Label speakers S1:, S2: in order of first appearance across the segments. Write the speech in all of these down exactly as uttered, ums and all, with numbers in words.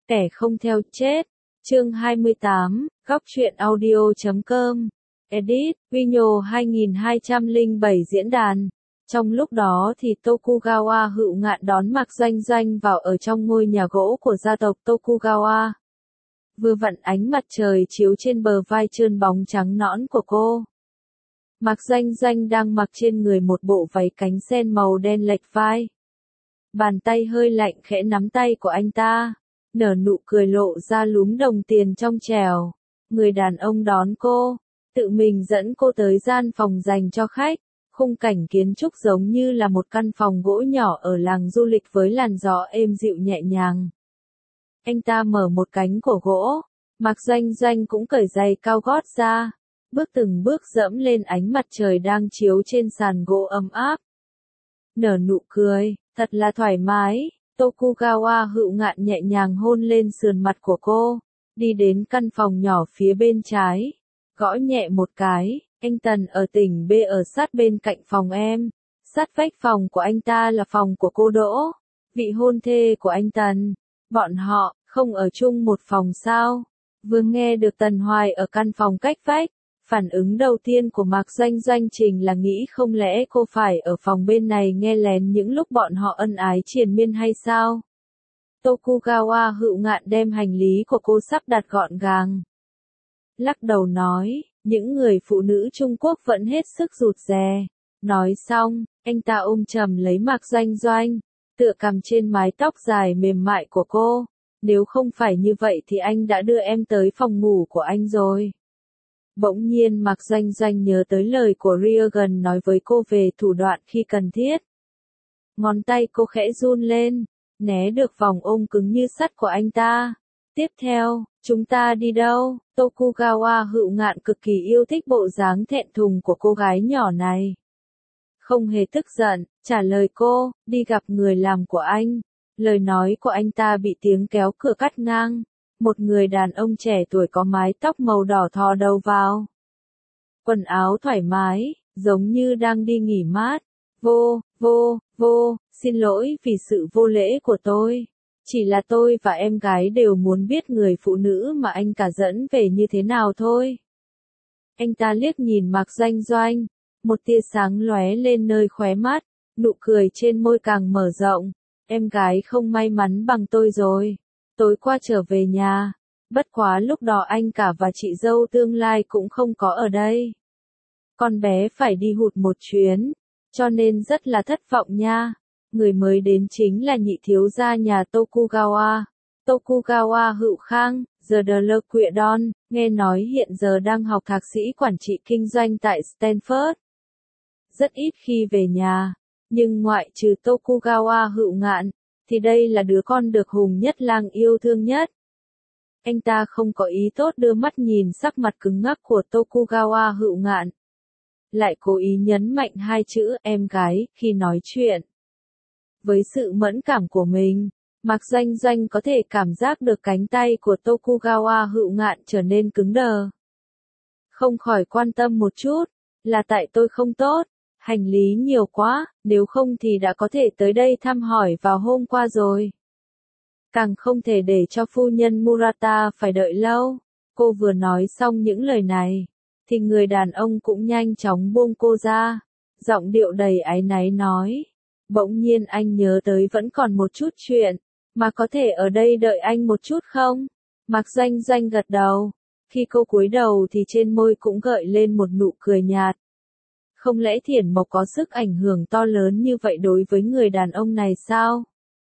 S1: Kẻ không theo chết. Chương hai mươi tám, góc truyện audio chấm com. Edit, Vino hai hai không bảy diễn đàn. Trong lúc đó thì Tokugawa Hựu Ngạn đón Mạc Doanh Doanh vào ở trong ngôi nhà gỗ của gia tộc Tokugawa. Vừa vặn ánh mặt trời chiếu trên bờ vai trơn bóng trắng nõn của cô. Mạc Doanh Doanh đang mặc trên người một bộ váy cánh sen màu đen lệch vai. Bàn tay hơi lạnh khẽ nắm tay của anh ta, nở nụ cười lộ ra lúm đồng tiền trong trẻo. Người đàn ông đón cô, tự mình dẫn cô tới gian phòng dành cho khách. Khung cảnh kiến trúc giống như là một căn phòng gỗ nhỏ ở làng du lịch với làn gió êm dịu nhẹ nhàng. Anh ta mở một cánh của gỗ, Mạc Doanh Doanh cũng cởi giày cao gót ra, bước từng bước dẫm lên ánh mặt trời đang chiếu trên sàn gỗ ấm áp. Nở nụ cười, thật là thoải mái. Tokugawa Hựu Ngạn nhẹ nhàng hôn lên sườn mặt của cô, đi đến căn phòng nhỏ phía bên trái, gõ nhẹ một cái. Anh Tần ở tỉnh B ở sát bên cạnh phòng em. Sát vách phòng của anh ta là phòng của cô Đỗ, vị hôn thê của anh Tần. Bọn họ không ở chung một phòng sao? Vừa nghe được Tần Hoài ở căn phòng cách vách, phản ứng đầu tiên của Mạc Doanh Doanh Trình là nghĩ không lẽ cô phải ở phòng bên này nghe lén những lúc bọn họ ân ái triền miên hay sao? Tokugawa Hựu Ngạn đem hành lý của cô sắp đặt gọn gàng. Lắc đầu nói, những người phụ nữ Trung Quốc vẫn hết sức rụt rè. Nói xong, anh ta ôm chầm lấy Mạc Doanh Doanh, tựa cằm trên mái tóc dài mềm mại của cô. Nếu không phải như vậy thì anh đã đưa em tới phòng ngủ của anh rồi. Bỗng nhiên Mạc Doanh Doanh nhớ tới lời của Ryagan nói với cô về thủ đoạn khi cần thiết. Ngón tay cô khẽ run lên, né được vòng ôm cứng như sắt của anh ta. Tiếp theo, chúng ta đi đâu? Tokugawa Hựu Ngạn cực kỳ yêu thích bộ dáng thẹn thùng của cô gái nhỏ này. Không hề tức giận, trả lời cô, đi gặp người làm của anh. Lời nói của anh ta bị tiếng kéo cửa cắt ngang. Một người đàn ông trẻ tuổi có mái tóc màu đỏ thò đầu vào. Quần áo thoải mái, giống như đang đi nghỉ mát. Vô, vô, vô, xin lỗi vì sự vô lễ của tôi. Chỉ là tôi và em gái đều muốn biết người phụ nữ mà anh cả dẫn về như thế nào thôi. Anh ta liếc nhìn Mạc Doanh Doanh, một tia sáng lóe lên nơi khóe mắt, nụ cười trên môi càng mở rộng. Em gái không may mắn bằng tôi rồi. Tối qua trở về nhà, bất quá lúc đó anh cả và chị dâu tương lai cũng không có ở đây. Con bé phải đi hụt một chuyến, cho nên rất là thất vọng nha. Người mới đến chính là nhị thiếu gia nhà Tokugawa, Tokugawa Hựu Khang, giờ đờ lơ quịa đon, nghe nói hiện giờ đang học thạc sĩ quản trị kinh doanh tại Stanford. Rất ít khi về nhà, nhưng ngoại trừ Tokugawa Hựu Ngạn, thì đây là đứa con được Hùng Nhất Lang yêu thương nhất. Anh ta không có ý tốt đưa mắt nhìn sắc mặt cứng ngắc của Tokugawa Hựu Ngạn. Lại cố ý nhấn mạnh hai chữ em gái khi nói chuyện. Với sự mẫn cảm của mình, Mạc Doanh Doanh có thể cảm giác được cánh tay của Tokugawa Hựu Ngạn trở nên cứng đờ. Không khỏi quan tâm một chút, là tại tôi không tốt, hành lý nhiều quá, nếu không thì đã có thể tới đây thăm hỏi vào hôm qua rồi. Càng không thể để cho phu nhân Murata phải đợi lâu. Cô vừa nói xong những lời này, thì người đàn ông cũng nhanh chóng buông cô ra, giọng điệu đầy áy náy nói. Bỗng nhiên anh nhớ tới vẫn còn một chút chuyện, mà có thể ở đây đợi anh một chút không? Mạc Doanh Doanh gật đầu, khi cô cúi đầu thì trên môi cũng gợi lên một nụ cười nhạt. Không lẽ Thiển Mộc có sức ảnh hưởng to lớn như vậy đối với người đàn ông này sao?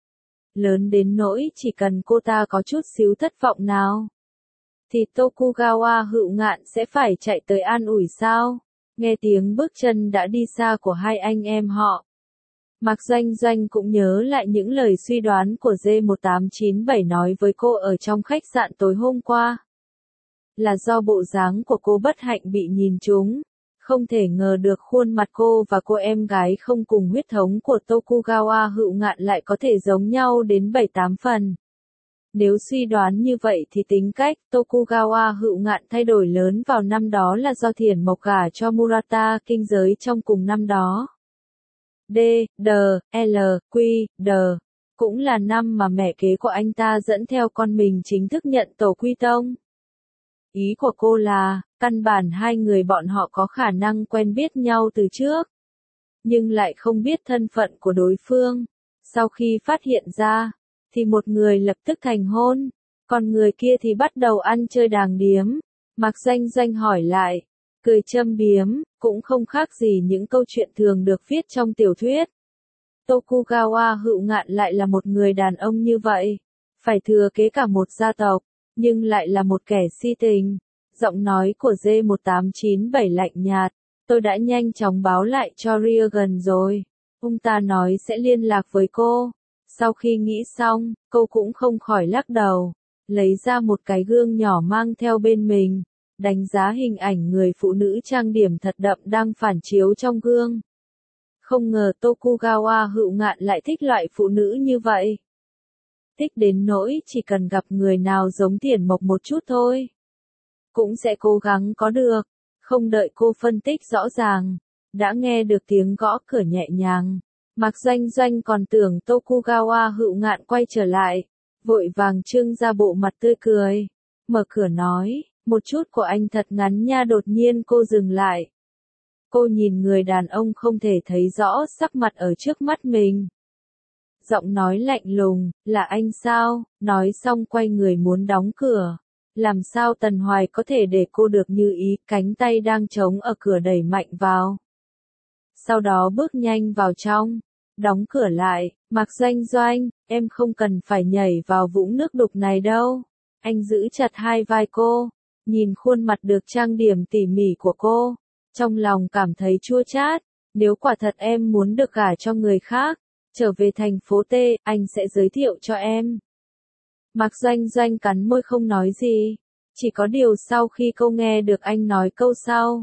S1: Lớn đến nỗi chỉ cần cô ta có chút xíu thất vọng nào, thì Tokugawa Hựu Ngạn sẽ phải chạy tới an ủi sao? Nghe tiếng bước chân đã đi xa của hai anh em họ, Mạc Doanh Doanh cũng nhớ lại những lời suy đoán của D một tám chín bảy nói với cô ở trong khách sạn tối hôm qua. Là do bộ dáng của cô bất hạnh bị nhìn trúng, không thể ngờ được khuôn mặt cô và cô em gái không cùng huyết thống của Tokugawa Hựu Ngạn lại có thể giống nhau đến bảy tám phần. Nếu suy đoán như vậy thì tính cách Tokugawa Hựu Ngạn thay đổi lớn vào năm đó là do Thiển Mộc gả cho Murata kinh giới trong cùng năm đó. D, D, L, Q, D. cũng là năm mà mẹ kế của anh ta dẫn theo con mình chính thức nhận tổ quy tông. Ý của cô là, căn bản hai người bọn họ có khả năng quen biết nhau từ trước, nhưng lại không biết thân phận của đối phương. Sau khi phát hiện ra, thì một người lập tức thành hôn, còn người kia thì bắt đầu ăn chơi đàng điếm. Mạc Doanh Doanh hỏi lại, cười châm biếm, cũng không khác gì những câu chuyện thường được viết trong tiểu thuyết. Tokugawa Hựu Ngạn lại là một người đàn ông như vậy, phải thừa kế cả một gia tộc, nhưng lại là một kẻ si tình. Giọng nói của D một tám chín bảy lạnh nhạt, tôi đã nhanh chóng báo lại cho Ryogan rồi. Ông ta nói sẽ liên lạc với cô. Sau khi nghĩ xong, cô cũng không khỏi lắc đầu, lấy ra một cái gương nhỏ mang theo bên mình, đánh giá hình ảnh người phụ nữ trang điểm thật đậm đang phản chiếu trong gương. Không ngờ Tokugawa Hựu Ngạn lại thích loại phụ nữ như vậy. Thích đến nỗi chỉ cần gặp người nào giống Tiền Mộc một chút thôi, cũng sẽ cố gắng có được. Không đợi cô phân tích rõ ràng, đã nghe được tiếng gõ cửa nhẹ nhàng. Mạc Doanh Doanh còn tưởng Tokugawa Hựu Ngạn quay trở lại, vội vàng trưng ra bộ mặt tươi cười, mở cửa nói, một chút của anh thật ngắn nha. Đột nhiên cô dừng lại. Cô nhìn người đàn ông không thể thấy rõ sắc mặt ở trước mắt mình. Giọng nói lạnh lùng, là anh sao? Nói xong quay người muốn đóng cửa. Làm sao Tần Hoài có thể để cô được như ý, cánh tay đang trống ở cửa đẩy mạnh vào. Sau đó bước nhanh vào trong, đóng cửa lại. Mạc Doanh Doanh, em không cần phải nhảy vào vũng nước đục này đâu. Anh giữ chặt hai vai cô, nhìn khuôn mặt được trang điểm tỉ mỉ của cô, trong lòng cảm thấy chua chát. Nếu quả thật em muốn được gả cho người khác, trở về thành phố T, anh sẽ giới thiệu cho em. Mạc Doanh Doanh cắn môi không nói gì, chỉ có điều sau khi cô nghe được anh nói câu sau,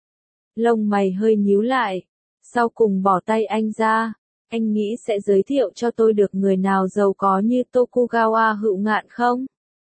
S1: lông mày hơi nhíu lại, sau cùng bỏ tay anh ra. Anh nghĩ sẽ giới thiệu cho tôi được người nào giàu có như Tokugawa Hựu Ngạn không?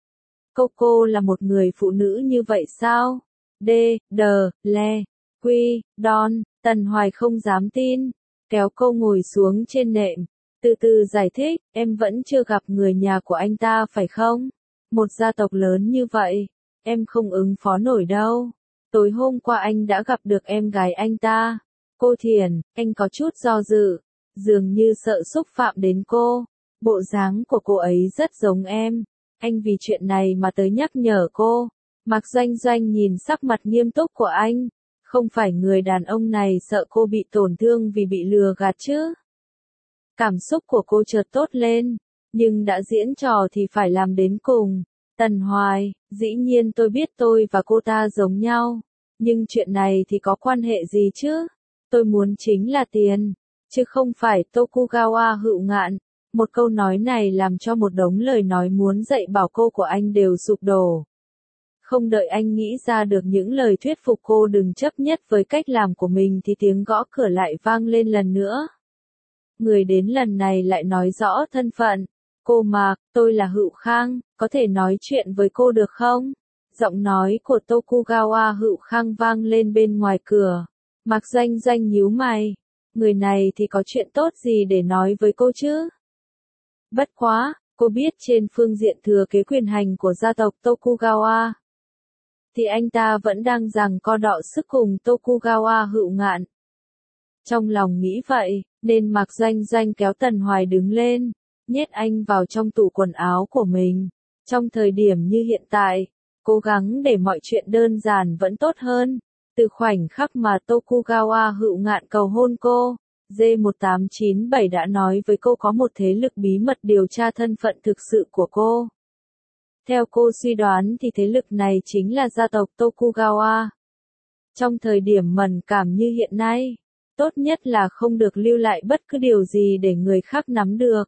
S1: Cô cô là một người phụ nữ như vậy sao? D, D, Le, Quy, Don, Tần Hoài không dám tin, kéo cô ngồi xuống trên nệm, từ từ giải thích, em vẫn chưa gặp người nhà của anh ta phải không? Một gia tộc lớn như vậy, em không ứng phó nổi đâu. Tối hôm qua anh đã gặp được em gái anh ta, cô Thiền, anh có chút do dự, dường như sợ xúc phạm đến cô. Bộ dáng của cô ấy rất giống em, anh vì chuyện này mà tới nhắc nhở cô. Mạc Doanh Doanh nhìn sắc mặt nghiêm túc của anh, không phải người đàn ông này sợ cô bị tổn thương vì bị lừa gạt chứ? Cảm xúc của cô chợt tốt lên, nhưng đã diễn trò thì phải làm đến cùng. Tần Hoài, dĩ nhiên tôi biết tôi và cô ta giống nhau, nhưng chuyện này thì có quan hệ gì chứ? Tôi muốn chính là tiền, chứ không phải Tokugawa Hựu Ngạn. Một câu nói này làm cho một đống lời nói muốn dạy bảo cô của anh đều sụp đổ. Không đợi anh nghĩ ra được những lời thuyết phục cô đừng chấp nhất với cách làm của mình thì tiếng gõ cửa lại vang lên lần nữa. Người đến lần này lại nói rõ thân phận. Cô Mạc, tôi là Hựu Khang, có thể nói chuyện với cô được không? Giọng nói của Tokugawa Hựu Khang vang lên bên ngoài cửa. Mạc Doanh Doanh nhíu mày. Người này thì có chuyện tốt gì để nói với cô chứ? Bất quá, cô biết trên phương diện thừa kế quyền hành của gia tộc Tokugawa, thì anh ta vẫn đang giằng co đọ sức cùng Tokugawa Hựu Ngạn. Trong lòng nghĩ vậy, nên Mạc Doanh Doanh kéo Tần Hoài đứng lên, nhét anh vào trong tủ quần áo của mình. Trong thời điểm như hiện tại, cố gắng để mọi chuyện đơn giản vẫn tốt hơn. Từ khoảnh khắc mà Tokugawa Hựu Ngạn cầu hôn cô, D một tám chín bảy đã nói với cô có một thế lực bí mật điều tra thân phận thực sự của cô. Theo cô suy đoán thì thế lực này chính là gia tộc Tokugawa. Trong thời điểm mẫn cảm như hiện nay, tốt nhất là không được lưu lại bất cứ điều gì để người khác nắm được.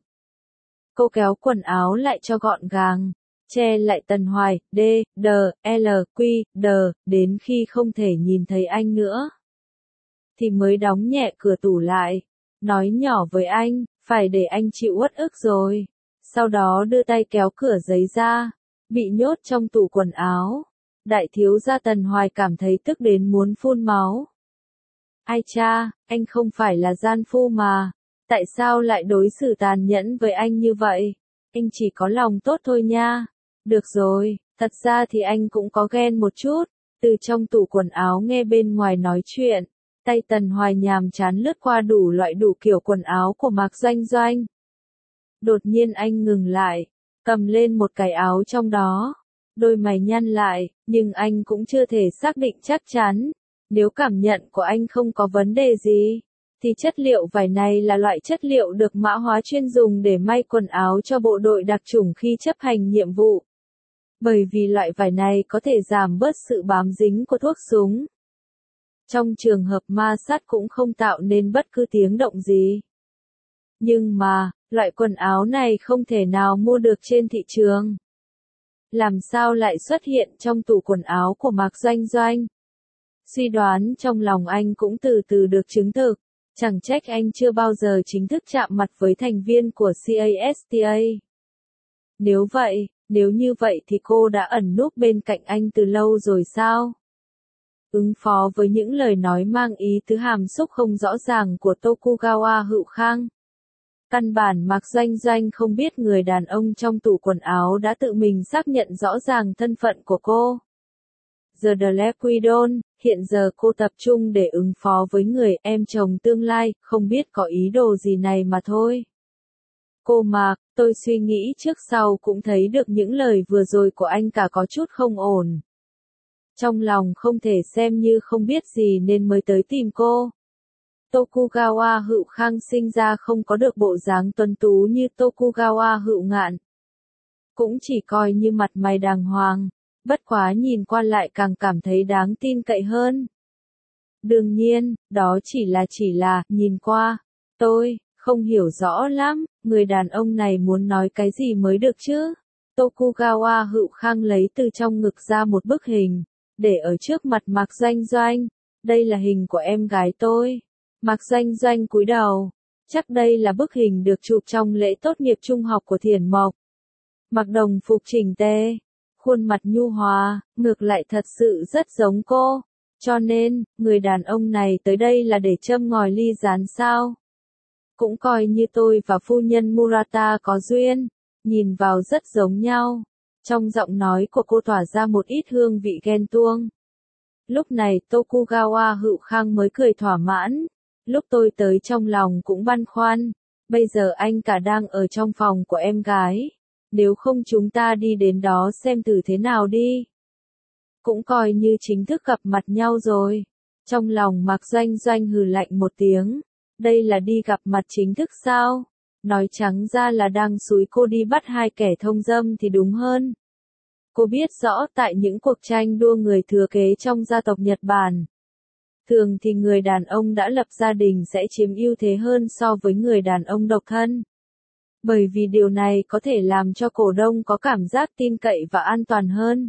S1: Cô kéo quần áo lại cho gọn gàng, che lại Tần Hoài, D, D, L, Q, D, đến khi không thể nhìn thấy anh nữa, thì mới đóng nhẹ cửa tủ lại, nói nhỏ với anh, phải để anh chịu uất ức rồi. Sau đó đưa tay kéo cửa giấy ra, bị nhốt trong tủ quần áo. Đại thiếu gia Tần Hoài cảm thấy tức đến muốn phun máu. Ai cha, anh không phải là gian phu mà. Tại sao lại đối xử tàn nhẫn với anh như vậy? Anh chỉ có lòng tốt thôi nha. Được rồi, thật ra thì anh cũng có ghen một chút. Từ trong tủ quần áo nghe bên ngoài nói chuyện, tay Tần Hoài nhàm chán lướt qua đủ loại đủ kiểu quần áo của Mạc Doanh Doanh. Đột nhiên anh ngừng lại, cầm lên một cái áo trong đó. Đôi mày nhăn lại, nhưng anh cũng chưa thể xác định chắc chắn. Nếu cảm nhận của anh không có vấn đề gì, thì chất liệu vải này là loại chất liệu được mã hóa chuyên dùng để may quần áo cho bộ đội đặc chủng khi chấp hành nhiệm vụ. Bởi vì loại vải này có thể giảm bớt sự bám dính của thuốc súng. Trong trường hợp ma sát cũng không tạo nên bất cứ tiếng động gì. Nhưng mà, loại quần áo này không thể nào mua được trên thị trường. Làm sao lại xuất hiện trong tủ quần áo của Mạc Doanh Doanh? Suy đoán trong lòng anh cũng từ từ được chứng thực. Chẳng trách anh chưa bao giờ chính thức chạm mặt với thành viên của xê a ét tê a. Nếu vậy, nếu như vậy thì cô đã ẩn núp bên cạnh anh từ lâu rồi sao? Ứng phó với những lời nói mang ý tứ hàm xúc không rõ ràng của Tokugawa Hựu Khang. Căn bản Mạc Doanh Doanh không biết người đàn ông trong tủ quần áo đã tự mình xác nhận rõ ràng thân phận của cô. The Black Widow, hiện giờ cô tập trung để ứng phó với người em chồng tương lai, không biết có ý đồ gì này mà thôi. Cô Mạc, tôi suy nghĩ trước sau cũng thấy được những lời vừa rồi của anh cả có chút không ổn. Trong lòng không thể xem như không biết gì nên mới tới tìm cô. Tokugawa Hựu Khang sinh ra không có được bộ dáng tuấn tú như Tokugawa Hựu Ngạn. Cũng chỉ coi như mặt mày đàng hoàng, bất quá nhìn qua lại càng cảm thấy đáng tin cậy hơn. Đương nhiên, đó chỉ là chỉ là, nhìn qua, tôi, không hiểu rõ lắm, người đàn ông này muốn nói cái gì mới được chứ. Tokugawa Hựu Khang lấy từ trong ngực ra một bức hình, để ở trước mặt Mạc Doanh Doanh. Đây là hình của em gái tôi. Mạc Doanh Doanh cúi đầu. Chắc đây là bức hình được chụp trong lễ tốt nghiệp trung học của Thiển Mộc. Mặc đồng phục chỉnh tề, khuôn mặt nhu hòa, ngược lại thật sự rất giống cô. Cho nên, người đàn ông này tới đây là để châm ngòi ly gián sao? Cũng coi như tôi và phu nhân Murata có duyên, nhìn vào rất giống nhau. Trong giọng nói của cô tỏa ra một ít hương vị ghen tuông. Lúc này Tokugawa Hựu Khang mới cười thỏa mãn. Lúc tôi tới trong lòng cũng băn khoăn. Bây giờ anh cả đang ở trong phòng của em gái. Nếu không chúng ta đi đến đó xem thử thế nào đi. Cũng coi như chính thức gặp mặt nhau rồi. Trong lòng Mạc Doanh Doanh hừ lạnh một tiếng. Đây là đi gặp mặt chính thức sao? Nói trắng ra là đang xúi cô đi bắt hai kẻ thông dâm thì đúng hơn. Cô biết rõ tại những cuộc tranh đua người thừa kế trong gia tộc Nhật Bản. Thường thì người đàn ông đã lập gia đình sẽ chiếm ưu thế hơn so với người đàn ông độc thân. Bởi vì điều này có thể làm cho cổ đông có cảm giác tin cậy và an toàn hơn.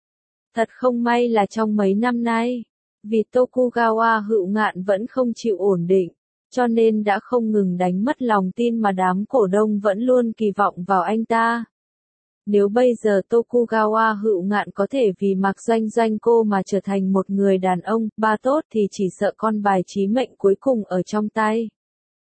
S1: Thật không may là trong mấy năm nay, vì Tokugawa Hựu Ngạn vẫn không chịu ổn định, cho nên đã không ngừng đánh mất lòng tin mà đám cổ đông vẫn luôn kỳ vọng vào anh ta. Nếu bây giờ Tokugawa Hựu Ngạn có thể vì Mạc Doanh Doanh cô mà trở thành một người đàn ông, ba tốt thì chỉ sợ con bài chí mệnh cuối cùng ở trong tay.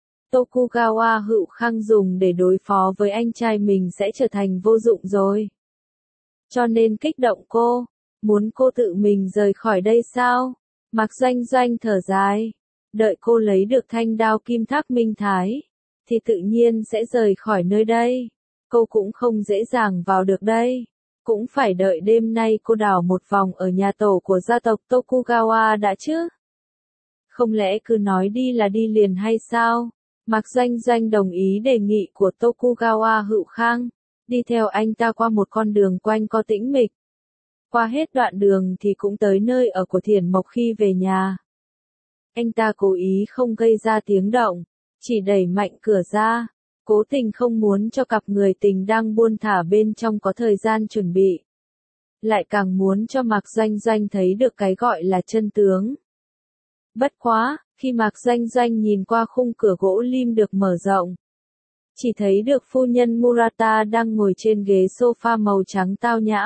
S1: Tokugawa Hựu Khang dùng để đối phó với anh trai mình sẽ trở thành vô dụng rồi. Cho nên kích động cô, muốn cô tự mình rời khỏi đây sao? Mạc Doanh Doanh thở dài, đợi cô lấy được thanh đao kim thác minh thái, thì tự nhiên sẽ rời khỏi nơi đây. Cô cũng không dễ dàng vào được đây. Cũng phải đợi đêm nay cô đảo một vòng ở nhà tổ của gia tộc Tokugawa đã chứ. Không lẽ cứ nói đi là đi liền hay sao? Mạc Doanh Doanh đồng ý đề nghị của Tokugawa Hựu Khang, đi theo anh ta qua một con đường quanh co tĩnh mịch. Qua hết đoạn đường thì cũng tới nơi ở của Thiển Mộc khi về nhà. Anh ta cố ý không gây ra tiếng động, chỉ đẩy mạnh cửa ra, cố tình không muốn cho cặp người tình đang buôn thả bên trong có thời gian chuẩn bị. Lại càng muốn cho Mạc Doanh Doanh thấy được cái gọi là chân tướng. Bất quá, khi Mạc Doanh Doanh nhìn qua khung cửa gỗ lim được mở rộng, chỉ thấy được phu nhân Murata đang ngồi trên ghế sofa màu trắng tao nhã,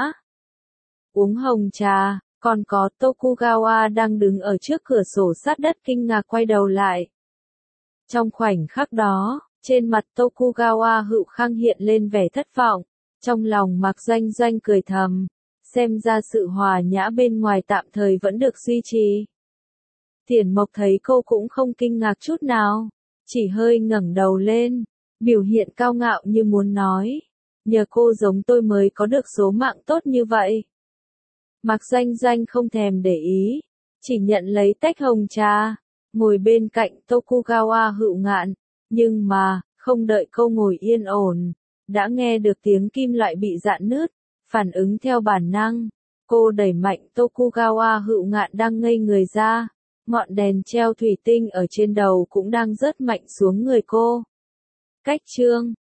S1: uống hồng trà, còn có Tokugawa đang đứng ở trước cửa sổ sát đất kinh ngạc quay đầu lại. Trong khoảnh khắc đó, trên mặt Tokugawa Hựu Khang hiện lên vẻ thất vọng, trong lòng Mạc Doanh Doanh cười thầm, xem ra sự hòa nhã bên ngoài tạm thời vẫn được duy trì. Tiền Mộc thấy cô cũng không kinh ngạc chút nào, chỉ hơi ngẩng đầu lên, biểu hiện cao ngạo như muốn nói, nhờ cô giống tôi mới có được số mạng tốt như vậy. Mạc Doanh Doanh không thèm để ý, chỉ nhận lấy tách hồng trà, ngồi bên cạnh Tokugawa Hựu Ngạn, nhưng mà, không đợi cô ngồi yên ổn, đã nghe được tiếng kim loại bị rạn nứt, phản ứng theo bản năng, cô đẩy mạnh Tokugawa Hựu Ngạn đang ngây người ra, ngọn đèn treo thủy tinh ở trên đầu cũng đang rớt mạnh xuống người cô. Cách chương